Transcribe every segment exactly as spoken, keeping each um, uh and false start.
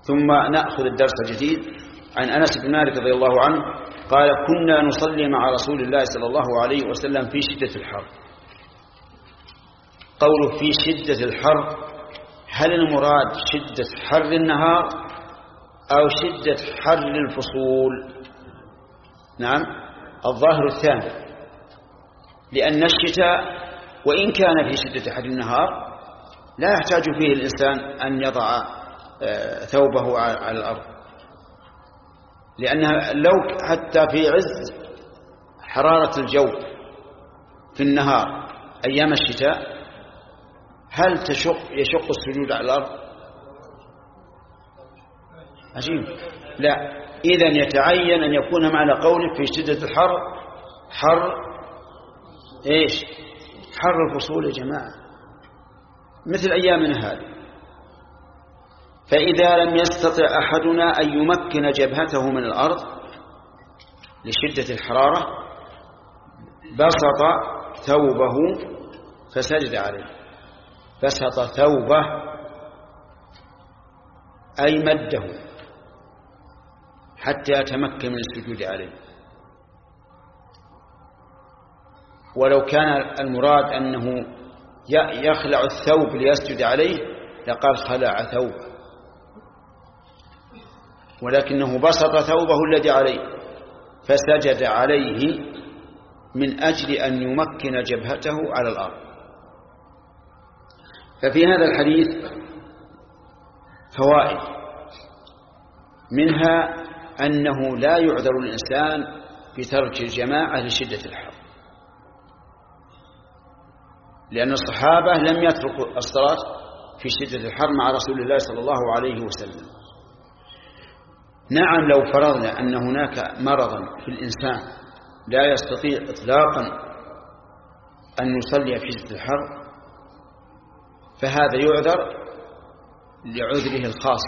ثم نأخذ الدرس الجديد عن أنس بن مالك رضي الله عنه قال: كنا نصلي مع رسول الله صلى الله عليه وسلم في شدة الحر. قوله في شدة الحر، هل المراد شدة حر النهار أو شدة حر الفصول؟ نعم، الظاهر الثاني، لأن الشتاء وإن كان في شدة حر النهار لا يحتاج فيه الإنسان أن يضع ثوبه على الأرض، لأنها لو حتى في عز حرارة الجو في النهار أيام الشتاء هل تشق يشق السجود على الأرض؟ عجيب. لا، إذن يتعين أن يكون معنى قوله في شدة الحر حر إيش؟ حر الفصول يا جماعة، مثل أيامنا هذه. فإذا لم يستطع أحدنا أن يمكن جبهته من الأرض لشدة الحرارة بسط ثوبه فسجد عليه. بسط ثوبه أي مده حتى يتمكن من السجود عليه. ولو كان المراد أنه يخلع الثوب ليسجد عليه لقال خلع ثوبه، ولكنه بسط ثوبه الذي عليه فسجد عليه من أجل أن يمكن جبهته على الأرض. ففي هذا الحديث فوائد، منها أنه لا يعذر الإنسان بترك الجماعة لشدة الحر، لأن الصحابة لم يتركوا الصلاة في شدة الحر مع رسول الله صلى الله عليه وسلم. نعم، لو فرضنا أن هناك مرضا في الإنسان لا يستطيع إطلاقا أن يصلي في شدة الحر فهذا يعذر لعذره الخاص،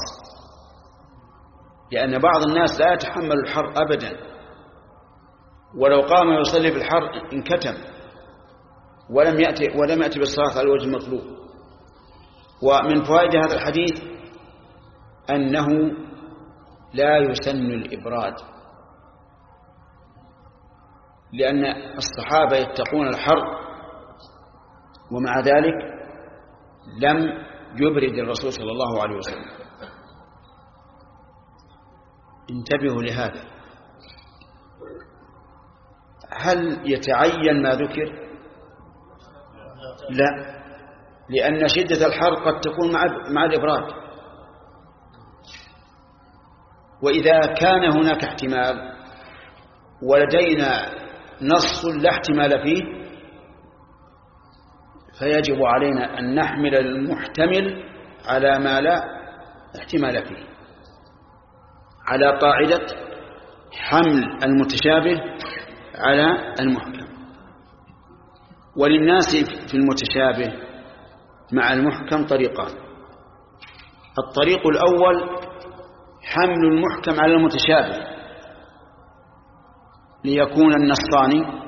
لأن بعض الناس لا يتحمل الحر أبدا، ولو قام يصلي في الحر انكتم ولم يأتي ولم يأتي بالصلاة على الوجه المطلوب. ومن فوائد هذا الحديث أنه لا يسن الإبراد، لأن الصحابة يتقون الحر ومع ذلك لم يبرد الرسول صلى الله عليه وسلم. انتبهوا لهذا. هل يتعين ما ذكر؟ لا، لأن شدة الحر قد تكون مع مع الإبراد، وإذا كان هناك احتمال ولدينا نص لا احتمال فيه فيجب علينا أن نحمل المحتمل على ما لا احتمال فيه، على قاعدة حمل المتشابه على المحكم. وللناس في المتشابه مع المحكم طريقان: الطريق الأول حمل المحكم على المتشابه ليكون النصان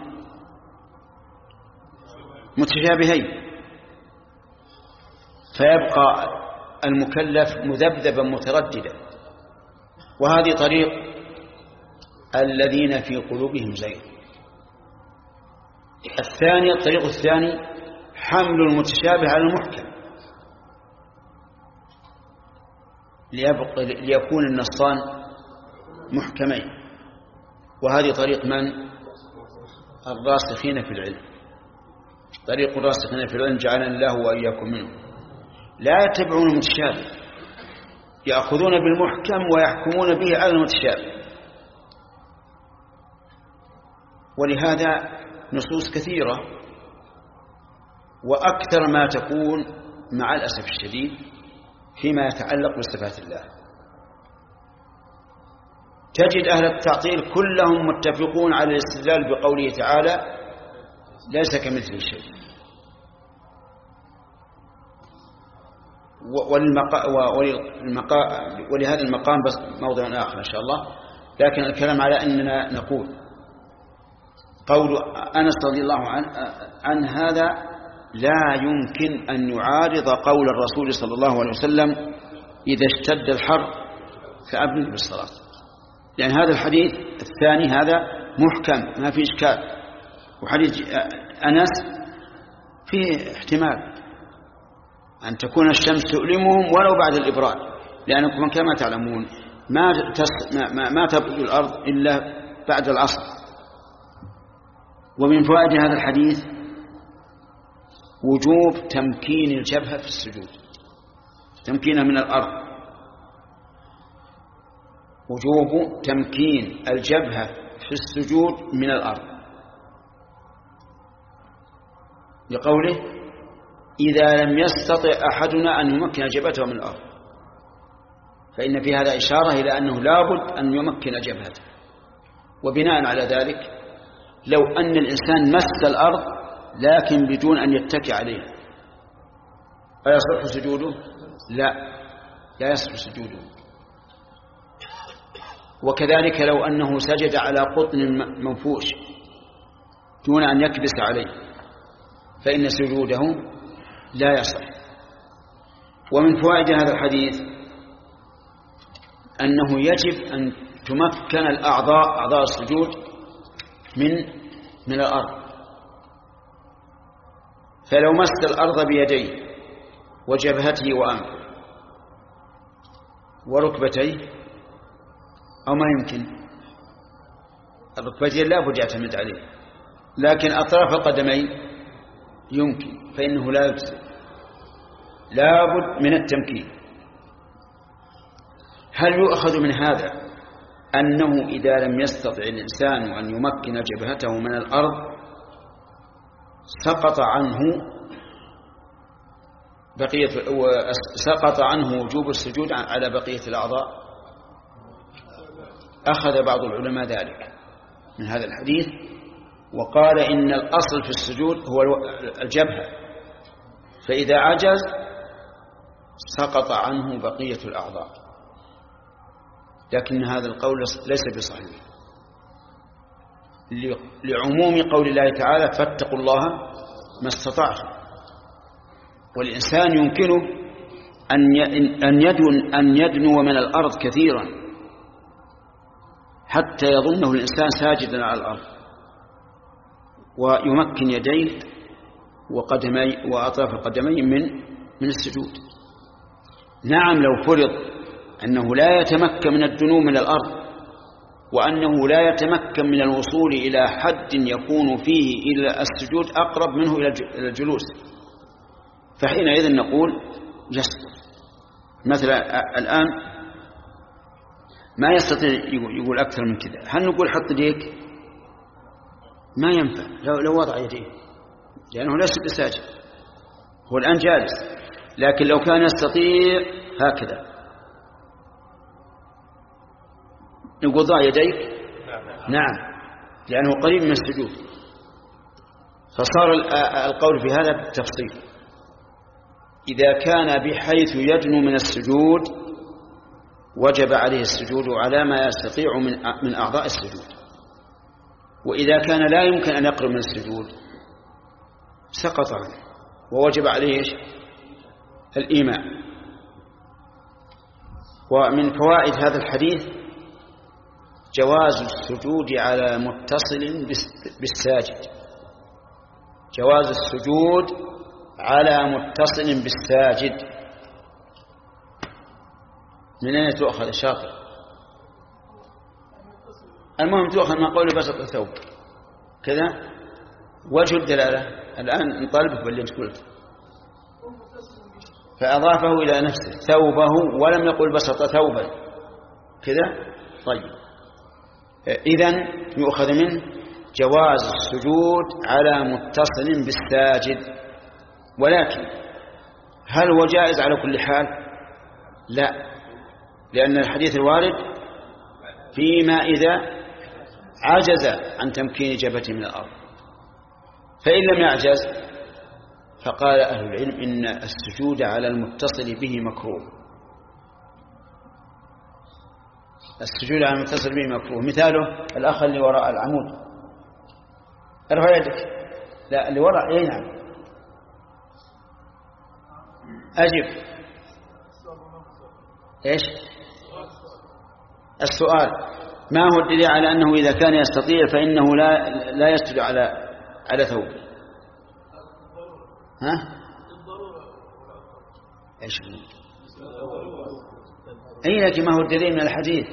متشابهين فيبقى المكلف مذبذبا مترددا، وهذه طريق الذين في قلوبهم زيغ. الثاني الطريق الثاني حمل المتشابه على المحكم ليبقى ليكون النصان محكمين، وهذه طريق من؟ الراسخين في العلم. طريق الراسخين في العلم جعلنا الله وإياكم منه. لا يتبعون المتشابه، يأخذون بالمحكم ويحكمون به على المتشابه. ولهذا نصوص كثيرة، وأكثر ما تكون مع الأسف الشديد فيما يتعلق بصفات الله. تجد أهل التعطيل كلهم متفقون على الاستدلال بقوله تعالى ليس كمثله شيء. ولهذا المقام بس موضوع آخر إن شاء الله، لكن الكلام على أننا نقول قول أنس رضي الله عنه عن هذا لا يمكن أن يعارض قول الرسول صلى الله عليه وسلم إذا اشتد الحر فأبرد بالصلاة. لأن هذا الحديث الثاني هذا محكم ما في إشكال، وحديث أنس فيه احتمال أن تكون الشمس تؤلمهم ولو بعد الإبراد، لأنكم كما تعلمون ما ما ما تبرد الأرض إلا بعد العصر. ومن فوائد هذا الحديث وجوب تمكين الجبهة في السجود، تمكينها من الأرض، وجوب تمكين الجبهة في السجود من الأرض، لقوله إذا لم يستطع أحدنا أن يمكن جبهته من الأرض، فإن في هذا إشارة إلى أنه لابد أن يمكن جبهته. وبناء على ذلك لو أن الإنسان مس الأرض لكن بدون أن يتكئ عليها أيصح سجوده؟ لا، لا يصح سجوده. وكذلك لو أنه سجد على قطن منفوش دون أن يكبس عليه فإن سجوده لا يصح. ومن فوائد هذا الحديث أنه يجب أن تمكن الأعضاء أعضاء السجود من من الأرض، فلو مس الأرض بيديه وجبهته وأنفه وركبتيه أو ما يمكن، الركبتين لا بد يعتمد عليه، لكن أطراف القدمين يمكن، فإنه لا يجزي، لا بد من التمكين. هل يؤخذ من هذا أنه إذا لم يستطع الإنسان أن يمكن جبهته من الأرض سقط عنه بقية سقط عنه وجوب السجود على بقية الأعضاء؟ أخذ بعض العلماء ذلك من هذا الحديث وقال إن الأصل في السجود هو الجبهة، فإذا عجز سقط عنه بقية الأعضاء، لكن هذا القول ليس بصحيح لعموم قول الله تعالى فاتقوا الله ما استطعتم. والإنسان يمكنه أن يدن أن يدنو من الأرض كثيرا حتى يظنه الإنسان ساجدا على الأرض، ويمكن يديه وقدمي وأطراف القدمين من من السجود. نعم لو فرض أنه لا يتمكن من الدنو من الأرض وأنه لا يتمكن من الوصول إلى حد يكون فيه إلى السجود أقرب منه إلى الجلوس، فحينئذ نقول يسقط. مثلا الآن ما يستطيع يقول أكثر من كذا، هل نقول حط يديك؟ ما ينفع لو, لو وضع يديه، لأنه ليس بساجد، هو الآن جالس، لكن لو كان يستطيع هكذا نقول ضع يديك. نعم، لأنه قريب من السجود، فصار القول في هذا بالتفصيل. إذا كان بحيث يدنو من السجود وجب عليه السجود على ما يستطيع من من أعضاء السجود، وإذا كان لا يمكن أن يقرب من السجود سقط عنه ووجب عليه الإيماء. ومن فوائد هذا الحديث جواز السجود على متصل بالساجد، جواز السجود على متصل بالساجد. من أين تؤخذ الشاطر؟ المهم تؤخذ ما قوله بسط الثوب كذا. وجه الدلالة الآن نطالبك باللي انت قلت، فأضافه إلى نفسه ثوبه ولم يقل بسط ثوبا كذا. طيب إذن يؤخذ منه جواز السجود على متصل بالساجد، ولكن هل هو جائز على كل حال؟ لا، لأن الحديث الوارد فيما إذا عجز عن تمكين جبهته من الأرض، فإن لم يعجز فقال أهل العلم إن السجود على المتصل به مكروه. السجود على المتصل به مكروه. مثاله الأخ اللي وراء العمود، ارفع يدك. لا، اللي وراء. اي نعم، أجب. ايش؟ السؤال: ما هو الدليل على أنه إذا كان يستطيع فإنه لا لا يسجد على على ثوبه؟ ها؟ ايش اي لكن ما هو الدليل من الحديث؟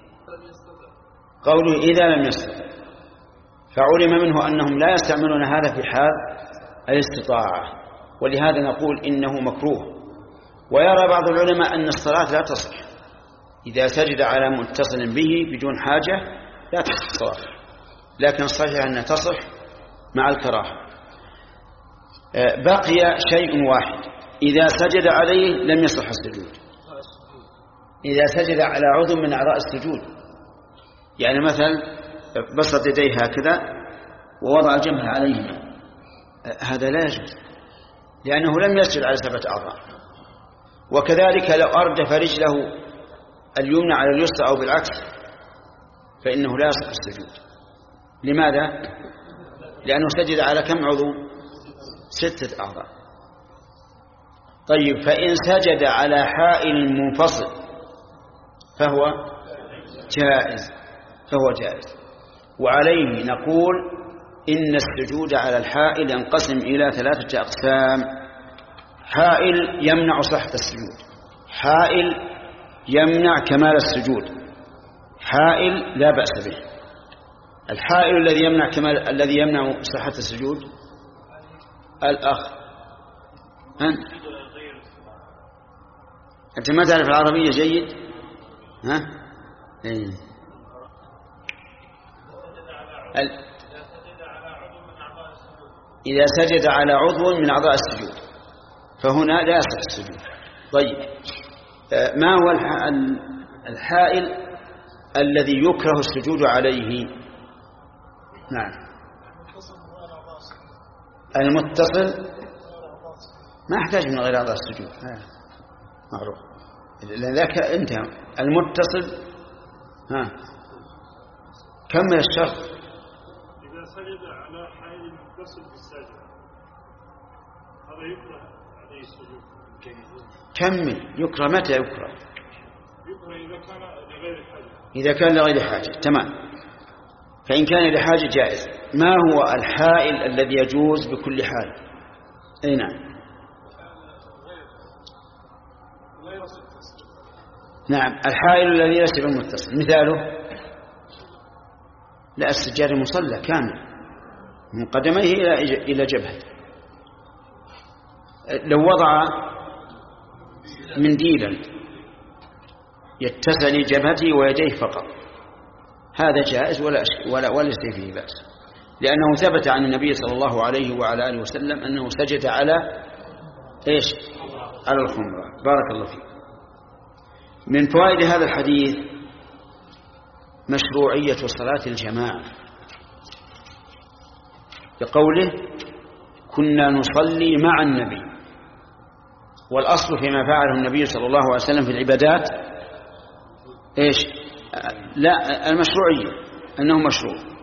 قوله إذا لم يستطع، فعلم منه أنهم لا يستعملون هذا في حال الاستطاعة، ولهذا نقول إنه مكروه. ويرى بعض العلماء أن الصلاة لا تصح إذا سجد على متصل به بدون حاجة، لا تصح الصلاة، لكن الصحيح أنها تصح مع الكراهة. بقي شيء واحد: إذا سجد عليه لم يصح السجود. إذا سجد على عضو من أعضاء السجود، يعني مثلا بسط يديه هكذا ووضع جنبه عليهما، هذا لا يجوز، لأنه لم يسجد على سبعة أعضاء. وكذلك لو أردف رجله اليمنى على اليسرى أو بالعكس فإنه لا يصح السجود. لماذا؟ لأنه سجد على كم عضو؟ ستة أعضاء. طيب، فإن سجد على حائل منفصل فهو جائز فهو جائز وعليه نقول إن السجود على الحائل ينقسم إلى ثلاثة أقسام: حائل يمنع صحة السجود، حائل يمنع كمال السجود، حائل لا بأس به. الحائل الذي يمنع كمال الذي يمنع صحة السجود الأخ أنت أنت ما تعرف العربية جيد؟ ها؟ إيه. ال... إذا سجد على عضو من أعضاء السجود فهنا لا يصح السجود. طيب، ما هو الحائل الذي يكره السجود عليه؟ نعم، المتصل ما يحتاج من غير أعضاء السجود، معروف، لأن ذاك انتهى. المتصل ها كمل الشرط. إذا سجد على حائل متصل بالساجد هذا يكره عليه السجود. كمل. يكره متى يكره؟ يكره إذا كان لغير حاجة. إذا كان لغير حاجة، تمام. فإن كان لحاجة جائز. ما هو الحائل الذي يجوز بكل حال؟ أي نعم. نعم، الحائل الذي ليس بالمتصل. مثاله لا السجاد المصلى كامل من قدميه إلى إلى جبهته. لو وضع منديلا يتسع لجبهته ويديه فقط هذا جائز ولا ولا ولا فيه بأس، لأنه ثبت عن النبي صلى الله عليه وعلى آله وسلم أنه سجد على إيش؟ على الخمرة. بارك الله فيك. من فوائد هذا الحديث مشروعية صلاة الجماعة، بقوله كنا نصلي مع النبي. والأصل فيما فعله النبي صلى الله عليه وسلم في العبادات إيش؟ لا، المشروعية، أنه مشروع.